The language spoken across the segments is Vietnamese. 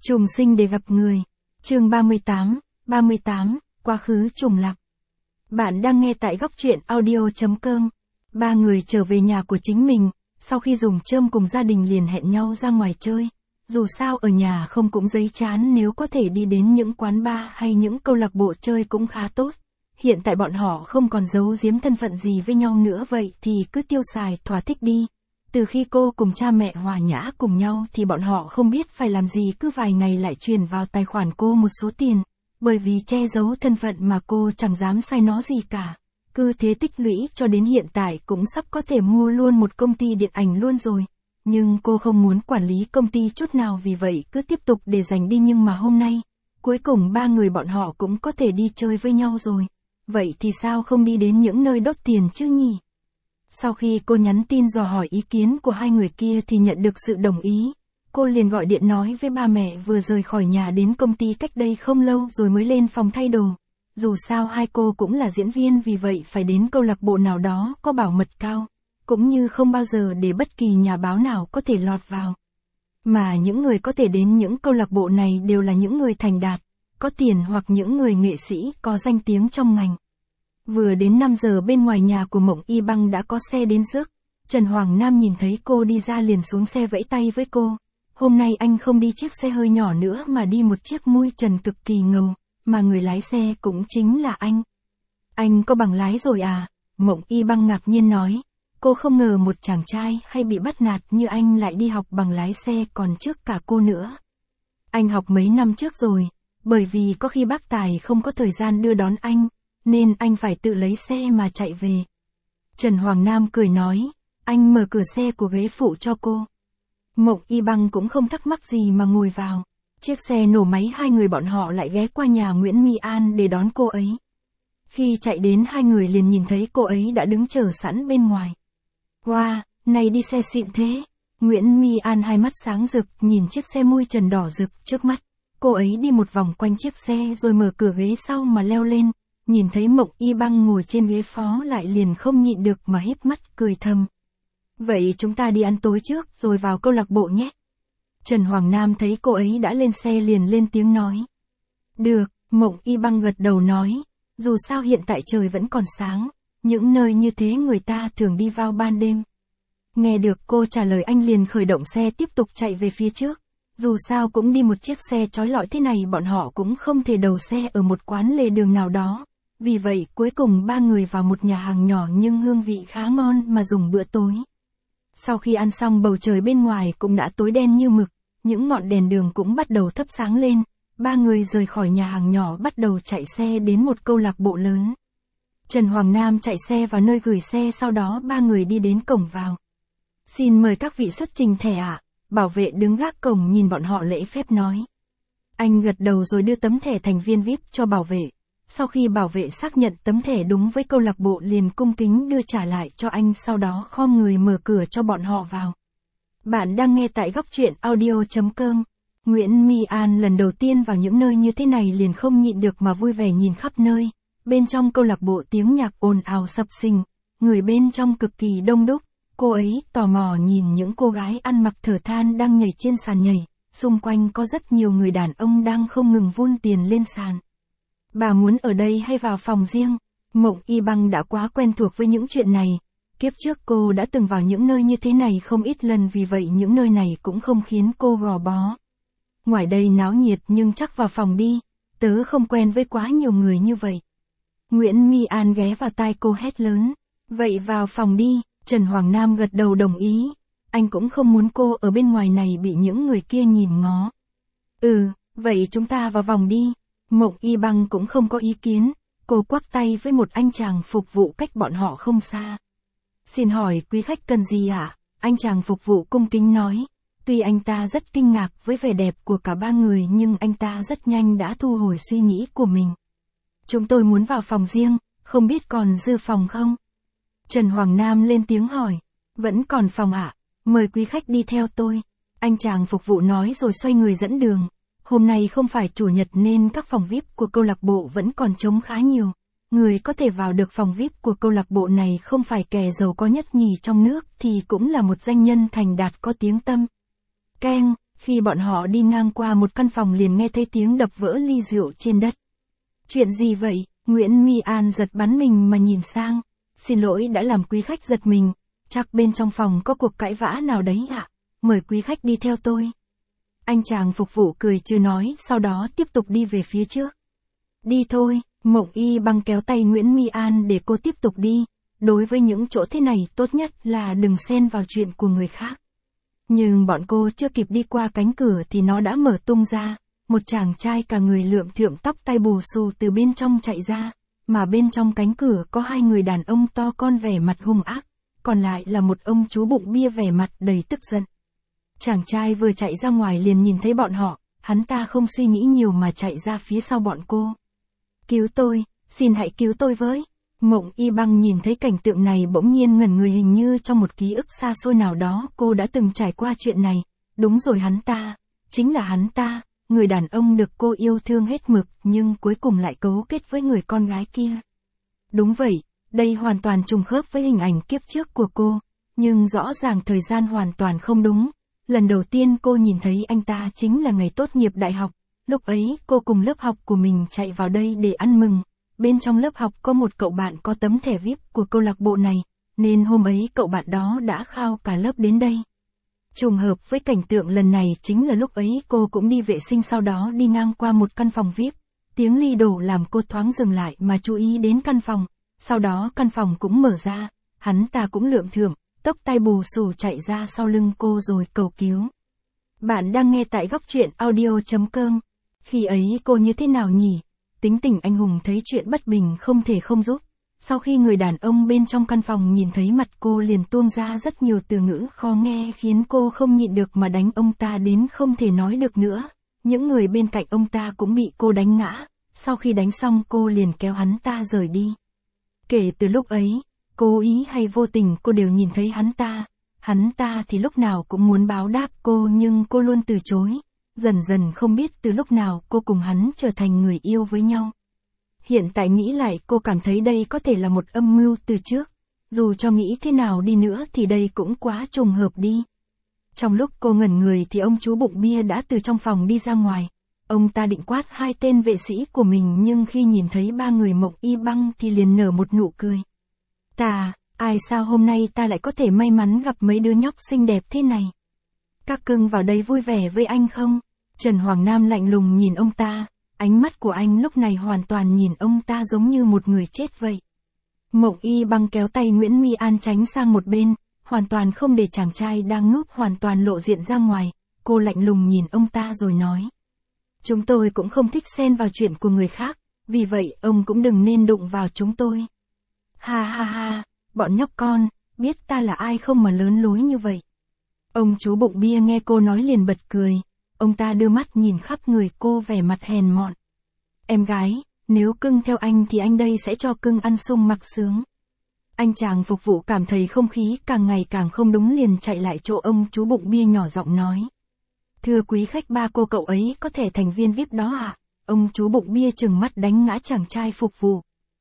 Trùng sinh để gặp người. Chương 38, quá khứ trùng lặp. Bạn đang nghe tại góc truyện audio.com. Ba người trở về nhà của chính mình, sau khi dùng cơm cùng gia đình liền hẹn nhau ra ngoài chơi. Dù sao ở nhà không cũng giấy chán, nếu có thể đi đến những quán bar hay những câu lạc bộ chơi cũng khá tốt. Hiện tại bọn họ không còn giấu giếm thân phận gì với nhau nữa, vậy thì cứ tiêu xài thỏa thích đi. Từ khi cô cùng cha mẹ hòa nhã cùng nhau thì bọn họ không biết phải làm gì, cứ vài ngày lại truyền vào tài khoản cô một số tiền. Bởi vì che giấu thân phận mà cô chẳng dám sai nó gì cả. Cứ thế tích lũy cho đến hiện tại cũng sắp có thể mua luôn một công ty điện ảnh luôn rồi. Nhưng cô không muốn quản lý công ty chút nào, vì vậy cứ tiếp tục để dành đi. Nhưng mà hôm nay, cuối cùng ba người bọn họ cũng có thể đi chơi với nhau rồi. Vậy thì sao không đi đến những nơi đốt tiền chứ nhỉ? Sau khi cô nhắn tin dò hỏi ý kiến của hai người kia thì nhận được sự đồng ý. Cô liền gọi điện nói với ba mẹ vừa rời khỏi nhà đến công ty cách đây không lâu rồi mới lên phòng thay đồ. Dù sao hai cô cũng là diễn viên, vì vậy phải đến câu lạc bộ nào đó có bảo mật cao, cũng như không bao giờ để bất kỳ nhà báo nào có thể lọt vào. Mà những người có thể đến những câu lạc bộ này đều là những người thành đạt, có tiền hoặc những người nghệ sĩ có danh tiếng trong ngành. Vừa đến 5 giờ bên ngoài nhà của Mộng Y Băng đã có xe đến rước. Trần Hoàng Nam nhìn thấy cô đi ra liền xuống xe vẫy tay với cô. Hôm nay anh không đi chiếc xe hơi nhỏ nữa mà đi một chiếc mui trần cực kỳ ngầu, mà người lái xe cũng chính là anh. Anh có bằng lái rồi à? Mộng Y Băng ngạc nhiên nói. Cô không ngờ một chàng trai hay bị bắt nạt như anh lại đi học bằng lái xe còn trước cả cô nữa. Anh học mấy năm trước rồi, bởi vì có khi bác Tài không có thời gian đưa đón anh, nên anh phải tự lấy xe mà chạy về. Trần Hoàng Nam cười nói, anh mở cửa xe của ghế phụ cho cô. Mộng Y Băng cũng không thắc mắc gì mà ngồi vào. Chiếc xe nổ máy, hai người bọn họ lại ghé qua nhà Nguyễn My An để đón cô ấy. Khi chạy đến, hai người liền nhìn thấy cô ấy đã đứng chờ sẵn bên ngoài. Wow, này đi xe xịn thế. Nguyễn My An hai mắt sáng rực nhìn chiếc xe mui trần đỏ rực trước mắt. Cô ấy đi một vòng quanh chiếc xe rồi mở cửa ghế sau mà leo lên. Nhìn thấy Mộng Y Băng ngồi trên ghế phó lại liền không nhịn được mà híp mắt cười thầm. Vậy chúng ta đi ăn tối trước rồi vào câu lạc bộ nhé. Trần Hoàng Nam thấy cô ấy đã lên xe liền lên tiếng nói. Được, Mộng Y Băng gật đầu nói. Dù sao hiện tại trời vẫn còn sáng, những nơi như thế người ta thường đi vào ban đêm. Nghe được cô trả lời, anh liền khởi động xe tiếp tục chạy về phía trước. Dù sao cũng đi một chiếc xe chói lọi thế này, bọn họ cũng không thể đầu xe ở một quán lề đường nào đó. Vì vậy cuối cùng ba người vào một nhà hàng nhỏ nhưng hương vị khá ngon mà dùng bữa tối. Sau khi ăn xong, bầu trời bên ngoài cũng đã tối đen như mực, những ngọn đèn đường cũng bắt đầu thắp sáng lên. Ba người rời khỏi nhà hàng nhỏ bắt đầu chạy xe đến một câu lạc bộ lớn. Trần Hoàng Nam chạy xe vào nơi gửi xe, sau đó ba người đi đến cổng vào. Xin mời các vị xuất trình thẻ ạ. Bảo vệ đứng gác cổng nhìn bọn họ lễ phép nói. Anh gật đầu rồi đưa tấm thẻ thành viên VIP cho bảo vệ. Sau khi bảo vệ xác nhận tấm thẻ đúng với câu lạc bộ liền cung kính đưa trả lại cho anh, sau đó khom người mở cửa cho bọn họ vào. Bạn đang nghe tại góc truyện audio.com. Nguyễn My An lần đầu tiên vào những nơi như thế này liền không nhịn được mà vui vẻ nhìn khắp nơi. Bên trong câu lạc bộ tiếng nhạc ồn ào sập sình, người bên trong cực kỳ đông đúc. Cô ấy tò mò nhìn những cô gái ăn mặc thở than đang nhảy trên sàn nhảy. Xung quanh có rất nhiều người đàn ông đang không ngừng vun tiền lên sàn. Bà muốn ở đây hay vào phòng riêng? Mộng Y Băng đã quá quen thuộc với những chuyện này. Kiếp trước cô đã từng vào những nơi như thế này không ít lần, vì vậy những nơi này cũng không khiến cô gò bó. Ngoài đây náo nhiệt nhưng chắc vào phòng đi, tớ không quen với quá nhiều người như vậy. Nguyễn My An ghé vào tai cô hét lớn. Vậy vào phòng đi. Trần Hoàng Nam gật đầu đồng ý. Anh cũng không muốn cô ở bên ngoài này bị những người kia nhìn ngó. Vậy chúng ta vào vòng đi. Mộng Y Băng cũng không có ý kiến. Cô quắc tay với một anh chàng phục vụ cách bọn họ không xa. Xin hỏi quý khách cần gì ạ? Anh chàng phục vụ cung kính nói. Tuy anh ta rất kinh ngạc với vẻ đẹp của cả ba người nhưng anh ta rất nhanh đã thu hồi suy nghĩ của mình. Chúng tôi muốn vào phòng riêng, không biết còn dư phòng không? Trần Hoàng Nam lên tiếng hỏi. Vẫn còn phòng ạ, mời quý khách đi theo tôi. Anh chàng phục vụ nói rồi xoay người dẫn đường. Hôm nay không phải chủ nhật nên các phòng VIP của câu lạc bộ vẫn còn trống khá nhiều. Người có thể vào được phòng VIP của câu lạc bộ này không phải kẻ giàu có nhất nhì trong nước thì cũng là một danh nhân thành đạt có tiếng tăm. Keng, Khi bọn họ đi ngang qua một căn phòng liền nghe thấy tiếng đập vỡ ly rượu trên đất. Chuyện gì vậy? Nguyễn My An giật bắn mình mà nhìn sang. Xin lỗi đã làm quý khách giật mình, chắc bên trong phòng có cuộc cãi vã nào đấy ạ. Mời quý khách đi theo tôi. Anh chàng phục vụ cười trừ nói, sau đó tiếp tục đi về phía trước. Đi thôi, Mộng Y Băng kéo tay Nguyễn My An để cô tiếp tục đi. Đối với những chỗ thế này tốt nhất là đừng xen vào chuyện của người khác. Nhưng bọn cô chưa kịp đi qua cánh cửa thì nó đã mở tung ra. Một chàng trai cả người lượm thượm tóc tai bù xù từ bên trong chạy ra. Mà bên trong cánh cửa có hai người đàn ông to con vẻ mặt hung ác. Còn lại là một ông chú bụng bia vẻ mặt đầy tức giận. Chàng trai vừa chạy ra ngoài liền nhìn thấy bọn họ. Hắn ta không suy nghĩ nhiều mà chạy ra phía sau bọn cô. Cứu tôi, xin hãy cứu tôi với. Mộng Y Băng nhìn thấy cảnh tượng này bỗng nhiên ngẩn người, hình như trong một ký ức xa xôi nào đó cô đã từng trải qua chuyện này. Đúng rồi, hắn ta, chính là hắn ta, người đàn ông được cô yêu thương hết mực nhưng cuối cùng lại cấu kết với người con gái kia. Đúng vậy, đây hoàn toàn trùng khớp với hình ảnh kiếp trước của cô, nhưng rõ ràng thời gian hoàn toàn không đúng. Lần đầu tiên cô nhìn thấy anh ta chính là ngày tốt nghiệp đại học, lúc ấy cô cùng lớp học của mình chạy vào đây để ăn mừng. Bên trong lớp học có một cậu bạn có tấm thẻ VIP của câu lạc bộ này, nên hôm ấy cậu bạn đó đã khao cả lớp đến đây. Trùng hợp với cảnh tượng lần này chính là lúc ấy cô cũng đi vệ sinh, sau đó đi ngang qua một căn phòng VIP. Tiếng ly đổ làm cô thoáng dừng lại mà chú ý đến căn phòng, sau đó căn phòng cũng mở ra, hắn ta cũng lượm thượm, tóc tai bù xù chạy ra sau lưng cô rồi cầu cứu. Bạn đang nghe tại Góc Truyện Audio.com. Khi ấy cô như thế nào nhỉ? Tính tình anh hùng thấy chuyện bất bình không thể không giúp. Sau khi người đàn ông bên trong căn phòng nhìn thấy mặt cô liền tuôn ra rất nhiều từ ngữ khó nghe khiến cô không nhịn được mà đánh ông ta đến không thể nói được nữa. Những người bên cạnh ông ta cũng bị cô đánh ngã. Sau khi đánh xong cô liền kéo hắn ta rời đi. Kể từ lúc ấy, cố ý hay vô tình cô đều nhìn thấy hắn ta. Hắn ta thì lúc nào cũng muốn báo đáp cô nhưng cô luôn từ chối. Dần dần không biết từ lúc nào cô cùng hắn trở thành người yêu với nhau. Hiện tại nghĩ lại cô cảm thấy đây có thể là một âm mưu từ trước. Dù cho nghĩ thế nào đi nữa thì đây cũng quá trùng hợp đi. Trong lúc cô ngẩn người thì ông chú bụng bia đã từ trong phòng đi ra ngoài. Ông ta định quát hai tên vệ sĩ của mình nhưng khi nhìn thấy ba người Mộng Y Băng thì liền nở một nụ cười. Ai sao hôm nay ta lại có thể may mắn gặp mấy đứa nhóc xinh đẹp thế này? Các cưng vào đây vui vẻ với anh không? Trần Hoàng Nam lạnh lùng nhìn ông ta, ánh mắt của anh lúc này hoàn toàn nhìn ông ta giống như một người chết vậy. Mộng Y Băng kéo tay Nguyễn My An tránh sang một bên, hoàn toàn không để chàng trai đang núp hoàn toàn lộ diện ra ngoài, cô lạnh lùng nhìn ông ta rồi nói. Chúng tôi cũng không thích xen vào chuyện của người khác, vì vậy ông cũng đừng nên đụng vào chúng tôi. Ha ha ha, bọn nhóc con, biết ta là ai không mà lớn lối như vậy. Ông chú bụng bia nghe cô nói liền bật cười, ông ta đưa mắt nhìn khắp người cô vẻ mặt hèn mọn. Em gái, nếu cưng theo anh thì anh đây sẽ cho cưng ăn sung mặc sướng. Anh chàng phục vụ cảm thấy không khí càng ngày càng không đúng liền chạy lại chỗ ông chú bụng bia nhỏ giọng nói. Thưa quý khách, ba cô cậu ấy có thể thành viên VIP đó ạ. Ông chú bụng bia trừng mắt đánh ngã chàng trai phục vụ.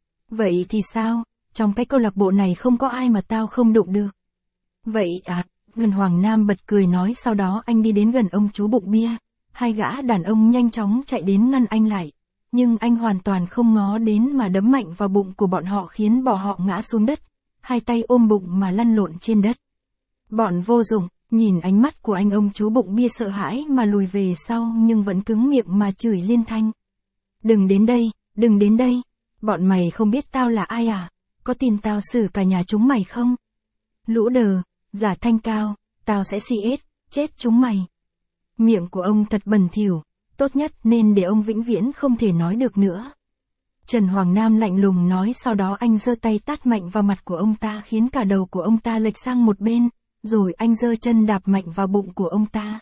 Vậy thì sao, trong cái câu lạc bộ này không có ai mà tao không đụng được. Vậy à, Trần Hoàng Nam bật cười nói, sau đó anh đi đến gần ông chú bụng bia. Hai gã đàn ông nhanh chóng chạy đến ngăn anh lại. Nhưng anh hoàn toàn không ngó đến mà đấm mạnh vào bụng của bọn họ khiến bọn họ ngã xuống đất. Hai tay ôm bụng mà lăn lộn trên đất. Bọn vô dụng, nhìn ánh mắt của anh, ông chú bụng bia sợ hãi mà lùi về sau nhưng vẫn cứng miệng mà chửi liên thanh. Đừng đến đây, đừng đến đây. Bọn mày không biết tao là ai à? Có tin tao xử cả nhà chúng mày không? Lũ đờ, giả thanh cao, tao sẽ chết chúng mày. Miệng của ông thật bẩn thỉu, tốt nhất nên để ông vĩnh viễn không thể nói được nữa. Trần Hoàng Nam lạnh lùng nói, sau đó anh giơ tay tát mạnh vào mặt của ông ta khiến cả đầu của ông ta lệch sang một bên, rồi anh giơ chân đạp mạnh vào bụng của ông ta.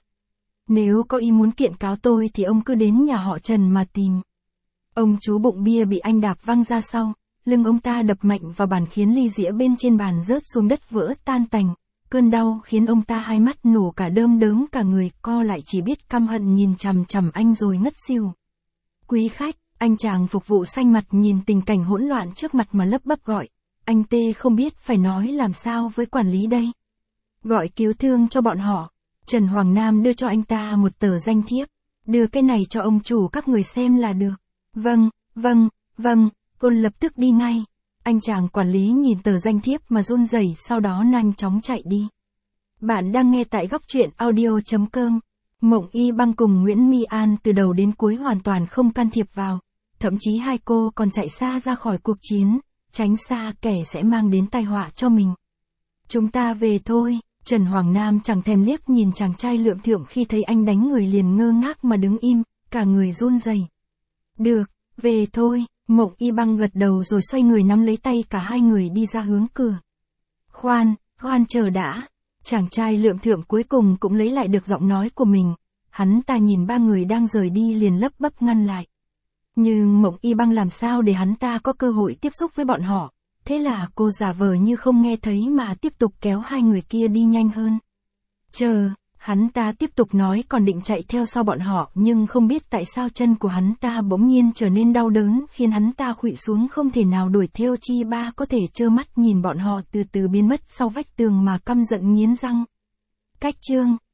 Nếu có ý muốn kiện cáo tôi thì ông cứ đến nhà họ Trần mà tìm. Ông chú bụng bia bị anh đạp văng ra sau, lưng ông ta đập mạnh vào bàn khiến ly dĩa bên trên bàn rớt xuống đất vỡ tan tành. Cơn đau khiến ông ta hai mắt nổ cả đơm đớm, cả người co lại chỉ biết căm hận nhìn chằm chằm anh rồi ngất xỉu. Quý khách, anh chàng phục vụ xanh mặt nhìn tình cảnh hỗn loạn trước mặt mà lắp bắp gọi. Anh tê không biết phải nói làm sao với quản lý đây. Gọi cứu thương cho bọn họ. Trần Hoàng Nam đưa cho anh ta một tờ danh thiếp. Đưa cái này cho ông chủ các người xem là được. Vâng, Côn lập tức đi ngay. Anh chàng quản lý nhìn tờ danh thiếp mà run rẩy, sau đó nhanh chóng chạy đi. Bạn đang nghe tại góc truyện audio.com. Mộng Y Băng cùng Nguyễn My An từ đầu đến cuối hoàn toàn không can thiệp vào. Thậm chí hai cô còn chạy xa ra khỏi cuộc chiến, tránh xa kẻ sẽ mang đến tai họa cho mình. Chúng ta về thôi. Trần Hoàng Nam chẳng thèm liếc nhìn chàng trai lượm thượm, khi thấy anh đánh người liền ngơ ngác mà đứng im, cả người run rẩy. Được, về thôi. Mộng Y Băng gật đầu rồi xoay người nắm lấy tay cả hai người đi ra hướng cửa. Khoan chờ đã. Chàng trai lượm thượm cuối cùng cũng lấy lại được giọng nói của mình. Hắn ta nhìn ba người đang rời đi liền lấp bấp ngăn lại. Nhưng Mộng Y Băng làm sao để hắn ta có cơ hội tiếp xúc với bọn họ. Thế là cô giả vờ như không nghe thấy mà tiếp tục kéo hai người kia đi nhanh hơn. Chờ, hắn ta tiếp tục nói, còn định chạy theo sau bọn họ, nhưng không biết tại sao chân của hắn ta bỗng nhiên trở nên đau đớn, khiến hắn ta khuỵu xuống không thể nào đuổi theo. Chi Ba có thể trơ mắt nhìn bọn họ từ từ biến mất sau vách tường mà căm giận nghiến răng. Cách chương